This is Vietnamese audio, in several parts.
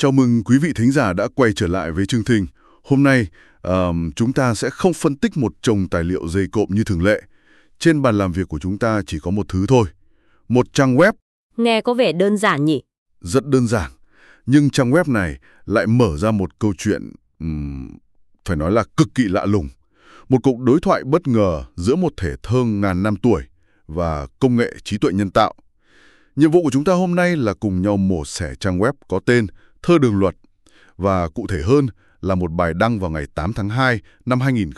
Chào mừng quý vị thính giả đã quay trở lại với chương trình. Hôm nay, chúng ta sẽ không phân tích một chồng tài liệu dày cộm như thường lệ. Trên bàn làm việc của chúng ta chỉ có một thứ thôi. Một trang web. Nghe có vẻ đơn giản nhỉ? Rất đơn giản. Nhưng trang web này lại mở ra một câu chuyện, phải nói là cực kỳ lạ lùng. Một cuộc đối thoại bất ngờ giữa một thể thơ ngàn năm tuổi và công nghệ trí tuệ nhân tạo. Nhiệm vụ của chúng ta hôm nay là cùng nhau mổ xẻ trang web có tên Thơ Đường Luật, và cụ thể hơn là một bài đăng vào ngày 8 tháng 2 năm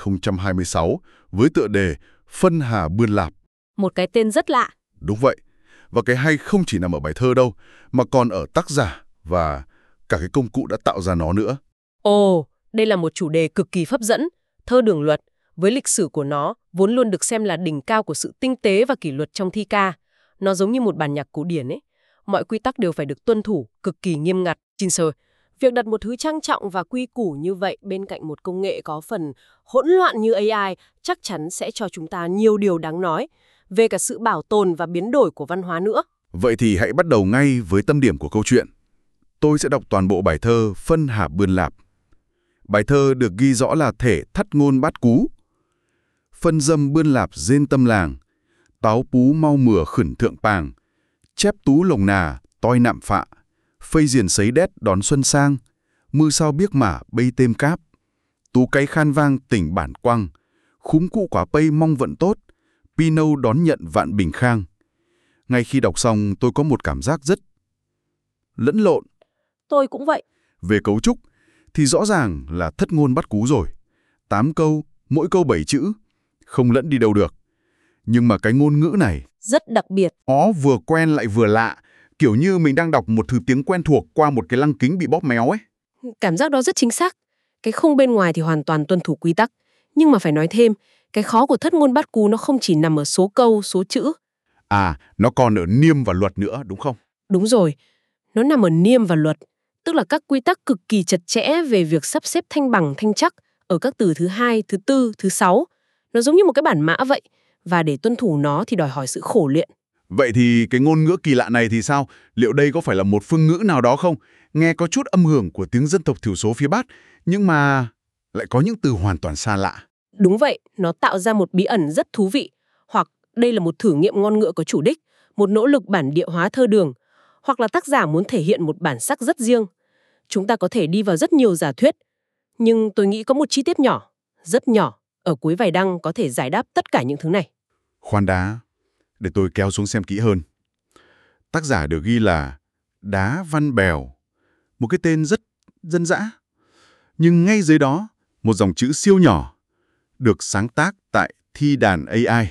2026 với tựa đề Phân Hà Bươn Lạp. Một cái tên rất lạ. Đúng vậy. Và cái hay không chỉ nằm ở bài thơ đâu, mà còn ở tác giả và cả cái công cụ đã tạo ra nó nữa. Ồ, đây là một chủ đề cực kỳ hấp dẫn. Thơ Đường Luật, với lịch sử của nó, vốn luôn được xem là đỉnh cao của sự tinh tế và kỷ luật trong thi ca. Nó giống như một bản nhạc cổ điển ấy. Mọi quy tắc đều phải được tuân thủ, cực kỳ nghiêm ngặt. Việc đặt một thứ trang trọng và quy củ như vậy bên cạnh một công nghệ có phần hỗn loạn như AI chắc chắn sẽ cho chúng ta nhiều điều đáng nói về cả sự bảo tồn và biến đổi của văn hóa nữa. Vậy thì hãy bắt đầu ngay với tâm điểm của câu chuyện. Tôi sẽ đọc toàn bộ bài thơ Phân Hà Bươn Lạp. Bài thơ được ghi rõ là thể thất ngôn bát cú. Phân dâm bươn lạp rên tâm làng, táo pú mau mửa khửn thượng pàng, chép tú lồng nà, toi nạm phạ, phây diền sấy đét đón xuân sang, mưa sao biếc mả bây têm cáp, tú cái khan vang tỉnh bản quang, khúm cụ quả pây mong vận tốt, Pinâu đón nhận vạn bình khang. Ngay khi đọc xong tôi có một cảm giác rất lẫn lộn. Tôi cũng vậy. Về cấu trúc thì rõ ràng là thất ngôn bắt cú rồi. 8 câu, mỗi câu 7 chữ, không lẫn đi đâu được. Nhưng mà cái ngôn ngữ này rất đặc biệt. Nó vừa quen lại vừa lạ, kiểu như mình đang đọc một thứ tiếng quen thuộc qua một cái lăng kính bị bóp méo ấy. Cảm giác đó rất chính xác. Cái không bên ngoài thì hoàn toàn tuân thủ quy tắc. Nhưng mà phải nói thêm, cái khó của thất ngôn bát cú nó không chỉ nằm ở số câu, số chữ. Nó còn ở niêm và luật nữa, đúng không? Đúng rồi. Nó nằm ở niêm và luật, tức là các quy tắc cực kỳ chặt chẽ về việc sắp xếp thanh bằng, thanh chắc ở các từ thứ 2, thứ 4, thứ 6. Nó giống như một cái bản mã vậy. Và để tuân thủ nó thì đòi hỏi sự khổ luyện. Vậy thì cái ngôn ngữ kỳ lạ này thì sao? Liệu đây có phải là một phương ngữ nào đó không? Nghe có chút âm hưởng của tiếng dân tộc thiểu số phía Bắc, nhưng mà lại có những từ hoàn toàn xa lạ. Đúng vậy, nó tạo ra một bí ẩn rất thú vị. Hoặc đây là một thử nghiệm ngôn ngữ có chủ đích, một nỗ lực bản địa hóa thơ đường. Hoặc là tác giả muốn thể hiện một bản sắc rất riêng. Chúng ta có thể đi vào rất nhiều giả thuyết. Nhưng tôi nghĩ có một chi tiết nhỏ, rất nhỏ, ở cuối bài đăng có thể giải đáp tất cả những thứ này. Khoan đã, để tôi kéo xuống xem kỹ hơn. Tác giả được ghi là Đá Văn Bèo, một cái tên rất dân dã. Nhưng ngay dưới đó, một dòng chữ siêu nhỏ, được sáng tác tại Thi đàn AI.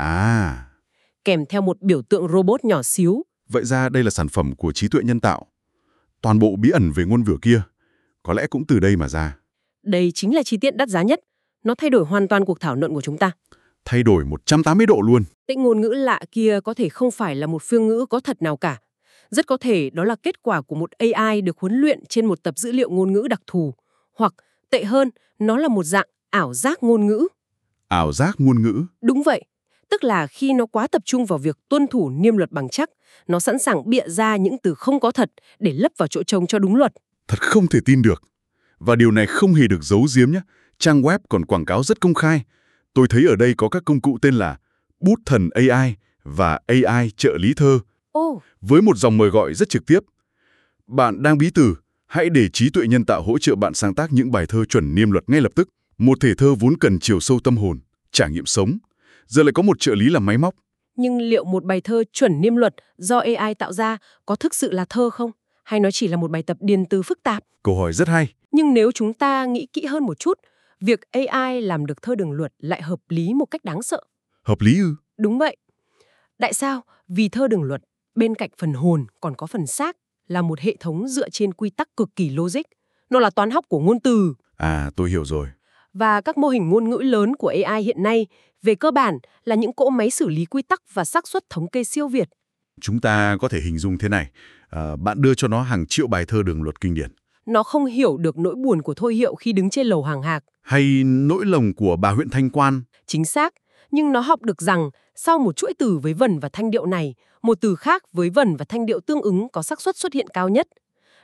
Kèm theo một biểu tượng robot nhỏ xíu. Vậy ra đây là sản phẩm của trí tuệ nhân tạo. Toàn bộ bí ẩn về ngôn ngữ kia, có lẽ cũng từ đây mà ra. Đây chính là chi tiết đắt giá nhất. Nó thay đổi hoàn toàn cuộc thảo luận của chúng ta. Thay đổi 180 độ luôn. Tĩnh ngôn ngữ lạ kia có thể không phải là một phương ngữ có thật nào cả. Rất có thể đó là kết quả của một AI được huấn luyện trên một tập dữ liệu ngôn ngữ đặc thù. Hoặc, tệ hơn, nó là một dạng ảo giác ngôn ngữ. Ảo giác ngôn ngữ? Đúng vậy. Tức là khi nó quá tập trung vào việc tuân thủ niêm luật bằng chắc, nó sẵn sàng bịa ra những từ không có thật để lấp vào chỗ trống cho đúng luật. Thật không thể tin được. Và điều này không hề được giấu giếm nhé. Trang web còn quảng cáo rất công khai. Tôi thấy ở đây có các công cụ tên là Bút Thần AI và AI trợ lý thơ. Với một dòng mời gọi rất trực tiếp. Bạn đang bí từ, hãy để trí tuệ nhân tạo hỗ trợ bạn sáng tác những bài thơ chuẩn niêm luật ngay lập tức. Một thể thơ vốn cần chiều sâu tâm hồn, trải nghiệm sống. Giờ lại có một trợ lý làm máy móc. Nhưng liệu một bài thơ chuẩn niêm luật do AI tạo ra có thực sự là thơ không? Hay nó chỉ là một bài tập điền từ phức tạp? Câu hỏi rất hay. Nhưng nếu chúng ta nghĩ kỹ hơn một chút, việc AI làm được thơ đường luật lại hợp lý một cách đáng sợ. Hợp lý ư? Đúng vậy. Tại sao? Vì thơ đường luật, bên cạnh phần hồn còn có phần xác, là một hệ thống dựa trên quy tắc cực kỳ logic. Nó là toán học của ngôn từ. Tôi hiểu rồi. Và các mô hình ngôn ngữ lớn của AI hiện nay, về cơ bản là những cỗ máy xử lý quy tắc và xác suất thống kê siêu việt. Chúng ta có thể hình dung thế này. Bạn đưa cho nó hàng triệu bài thơ đường luật kinh điển. Nó không hiểu được nỗi buồn của Thôi Hiệu khi đứng trên lầu hàng hạc. Hay nỗi lòng của bà huyện Thanh Quan. Chính xác. Nhưng nó học được rằng sau một chuỗi từ với vần và thanh điệu này, một từ khác với vần và thanh điệu tương ứng có xác suất xuất hiện cao nhất.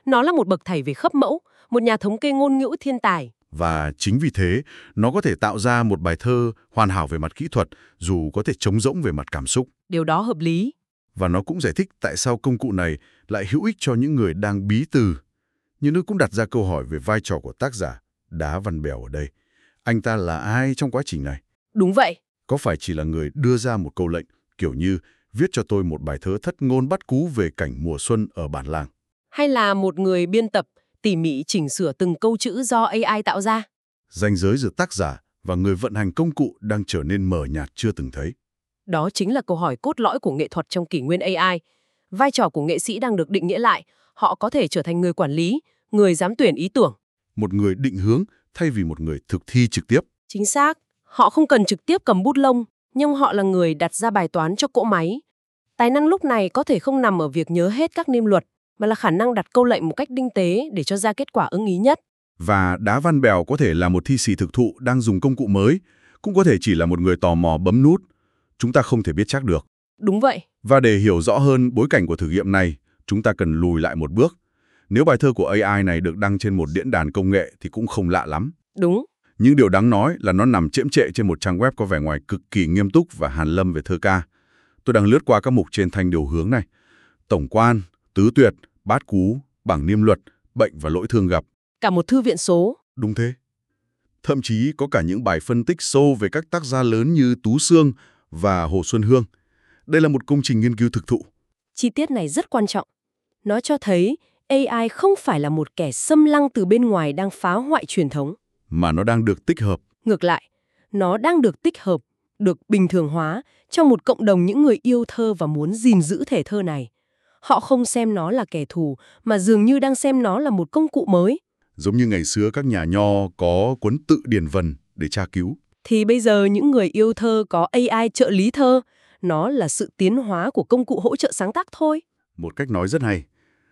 Nó là một bậc thầy về khớp mẫu, một nhà thống kê ngôn ngữ thiên tài. Và chính vì thế, nó có thể tạo ra một bài thơ hoàn hảo về mặt kỹ thuật, dù có thể trống rỗng về mặt cảm xúc. Điều đó hợp lý. Và nó cũng giải thích tại sao công cụ này lại hữu ích cho những người đang bí từ. Nhưng nó cũng đặt ra câu hỏi về vai trò của tác giả Đá Văn Bèo ở đây. Anh ta là ai trong quá trình này? Đúng vậy. Có phải chỉ là người đưa ra một câu lệnh, kiểu như viết cho tôi một bài thơ thất ngôn bắt cú về cảnh mùa xuân ở bản làng? Hay là một người biên tập, tỉ mỉ chỉnh sửa từng câu chữ do AI tạo ra? Ranh giới giữa tác giả và người vận hành công cụ đang trở nên mờ nhạt chưa từng thấy. Đó chính là câu hỏi cốt lõi của nghệ thuật trong kỷ nguyên AI. Vai trò của nghệ sĩ đang được định nghĩa lại. Họ có thể trở thành người quản lý, người giám tuyển ý tưởng. Một người định hướng thay vì một người thực thi trực tiếp. Chính xác. Họ không cần trực tiếp cầm bút lông, nhưng họ là người đặt ra bài toán cho cỗ máy. Tài năng lúc này có thể không nằm ở việc nhớ hết các niêm luật, mà là khả năng đặt câu lệnh một cách tinh tế để cho ra kết quả ưng ý nhất. Và Đá Văn Bèo có thể là một thi sĩ thực thụ đang dùng công cụ mới, cũng có thể chỉ là một người tò mò bấm nút. Chúng ta không thể biết chắc được. Đúng vậy. Và để hiểu rõ hơn bối cảnh của thử nghiệm này, chúng ta cần lùi lại một bước. Nếu bài thơ của AI này được đăng trên một diễn đàn công nghệ thì cũng không lạ lắm. Đúng. Nhưng điều đáng nói là nó nằm chễm chệ trên một trang web có vẻ ngoài cực kỳ nghiêm túc và hàn lâm về thơ ca. Tôi đang lướt qua các mục trên thanh điều hướng này. Tổng quan, tứ tuyệt, bát cú, bảng niêm luật, bệnh và lỗi thường gặp. Cả một thư viện số. Đúng thế. Thậm chí có cả những bài phân tích sâu về các tác gia lớn như Tú Xương và Hồ Xuân Hương. Đây là một công trình nghiên cứu thực thụ. Chi tiết này rất quan trọng. Nó cho thấy AI không phải là một kẻ xâm lăng từ bên ngoài đang phá hoại truyền thống. Mà nó đang được tích hợp. Ngược lại, nó đang được tích hợp, được bình thường hóa trong một cộng đồng những người yêu thơ và muốn gìn giữ thể thơ này. Họ không xem nó là kẻ thù, mà dường như đang xem nó là một công cụ mới. Giống như ngày xưa các nhà nho có cuốn tự điển vần để tra cứu. Thì bây giờ những người yêu thơ có AI trợ lý thơ. Nó là sự tiến hóa của công cụ hỗ trợ sáng tác thôi. Một cách nói rất hay.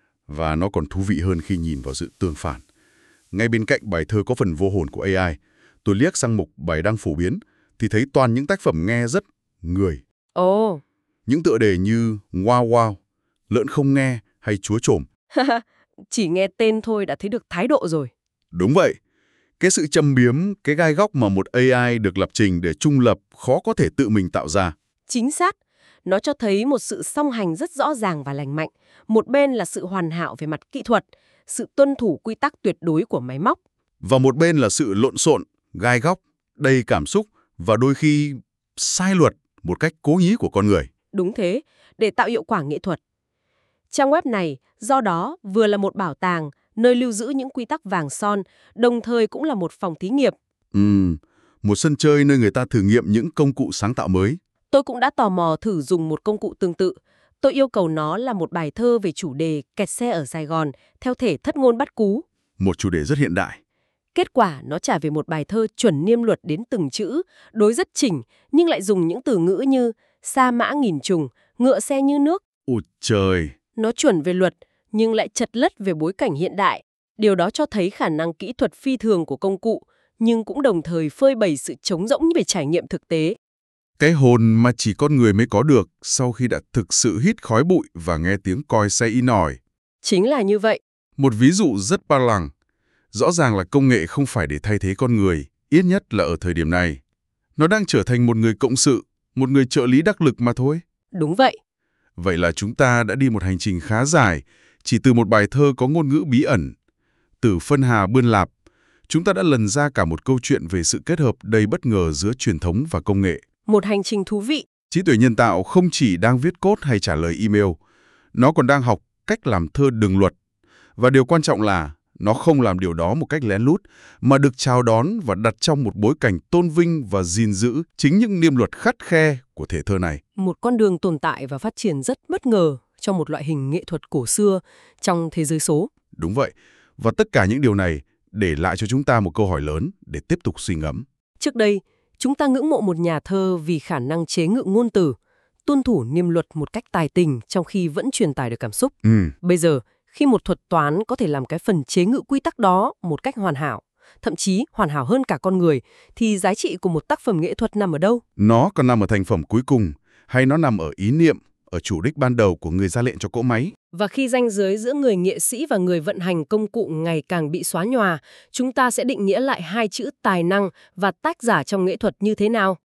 Và nó còn thú vị hơn khi nhìn vào sự tương phản. Ngay bên cạnh bài thơ có phần vô hồn của AI, tôi liếc sang mục bài đăng phổ biến, thì thấy toàn những tác phẩm nghe rất người. Ồ. Những tựa đề như Wow Wow, Lợn Không Nghe hay Chúa Trổm. Chỉ nghe tên thôi đã thấy được thái độ rồi. Đúng vậy. Cái sự châm biếm, cái gai góc mà một AI được lập trình để trung lập khó có thể tự mình tạo ra. Chính xác. Nó cho thấy một sự song hành rất rõ ràng và lành mạnh. Một bên là sự hoàn hảo về mặt kỹ thuật, sự tuân thủ quy tắc tuyệt đối của máy móc. Và một bên là sự lộn xộn, gai góc, đầy cảm xúc và đôi khi sai luật một cách cố ý của con người. Đúng thế, để tạo hiệu quả nghệ thuật. Trang web này, do đó, vừa là một bảo tàng, nơi lưu giữ những quy tắc vàng son, đồng thời cũng là một phòng thí nghiệm. Một sân chơi nơi người ta thử nghiệm những công cụ sáng tạo mới. Tôi cũng đã tò mò thử dùng một công cụ tương tự. Tôi yêu cầu nó là một bài thơ về chủ đề kẹt xe ở Sài Gòn, theo thể thất ngôn bắt cú. Một chủ đề rất hiện đại. Kết quả nó trả về một bài thơ chuẩn niêm luật đến từng chữ, đối rất chỉnh, nhưng lại dùng những từ ngữ như sa mã nghìn trùng, ngựa xe như nước. Ôi trời! Nó chuẩn về luật, nhưng lại chật lất về bối cảnh hiện đại. Điều đó cho thấy khả năng kỹ thuật phi thường của công cụ, nhưng cũng đồng thời phơi bày sự trống rỗng về trải nghiệm thực tế. Cái hồn mà chỉ con người mới có được sau khi đã thực sự hít khói bụi và nghe tiếng còi xe in ỏi. Chính là như vậy. Một ví dụ rất ba lằng. Rõ ràng là công nghệ không phải để thay thế con người, ít nhất là ở thời điểm này. Nó đang trở thành một người cộng sự, một người trợ lý đắc lực mà thôi. Đúng vậy. Vậy là chúng ta đã đi một hành trình khá dài, chỉ từ một bài thơ có ngôn ngữ bí ẩn. Từ phân hà bươn lạp, chúng ta đã lần ra cả một câu chuyện về sự kết hợp đầy bất ngờ giữa truyền thống và công nghệ. Một hành trình thú vị. Trí tuệ nhân tạo không chỉ đang viết code hay trả lời email, nó còn đang học cách làm thơ đường luật. Và điều quan trọng là nó không làm điều đó một cách lén lút, mà được chào đón và đặt trong một bối cảnh tôn vinh và gìn giữ chính những niêm luật khắt khe của thể thơ này. Một con đường tồn tại và phát triển rất bất ngờ trong một loại hình nghệ thuật cổ xưa trong thế giới số. Đúng vậy. Và tất cả những điều này để lại cho chúng ta một câu hỏi lớn để tiếp tục suy ngẫm. Trước đây, chúng ta ngưỡng mộ một nhà thơ vì khả năng chế ngự ngôn từ, tuân thủ niêm luật một cách tài tình trong khi vẫn truyền tải được cảm xúc. Bây giờ, khi một thuật toán có thể làm cái phần chế ngự quy tắc đó một cách hoàn hảo, thậm chí hoàn hảo hơn cả con người, thì giá trị của một tác phẩm nghệ thuật nằm ở đâu? Nó còn nằm ở thành phẩm cuối cùng, hay nó nằm ở ý niệm, ở chủ đích ban đầu của người ra lệnh cho cỗ máy? Và khi ranh giới giữa người nghệ sĩ và người vận hành công cụ ngày càng bị xóa nhòa, chúng ta sẽ định nghĩa lại hai chữ tài năng và tác giả trong nghệ thuật như thế nào?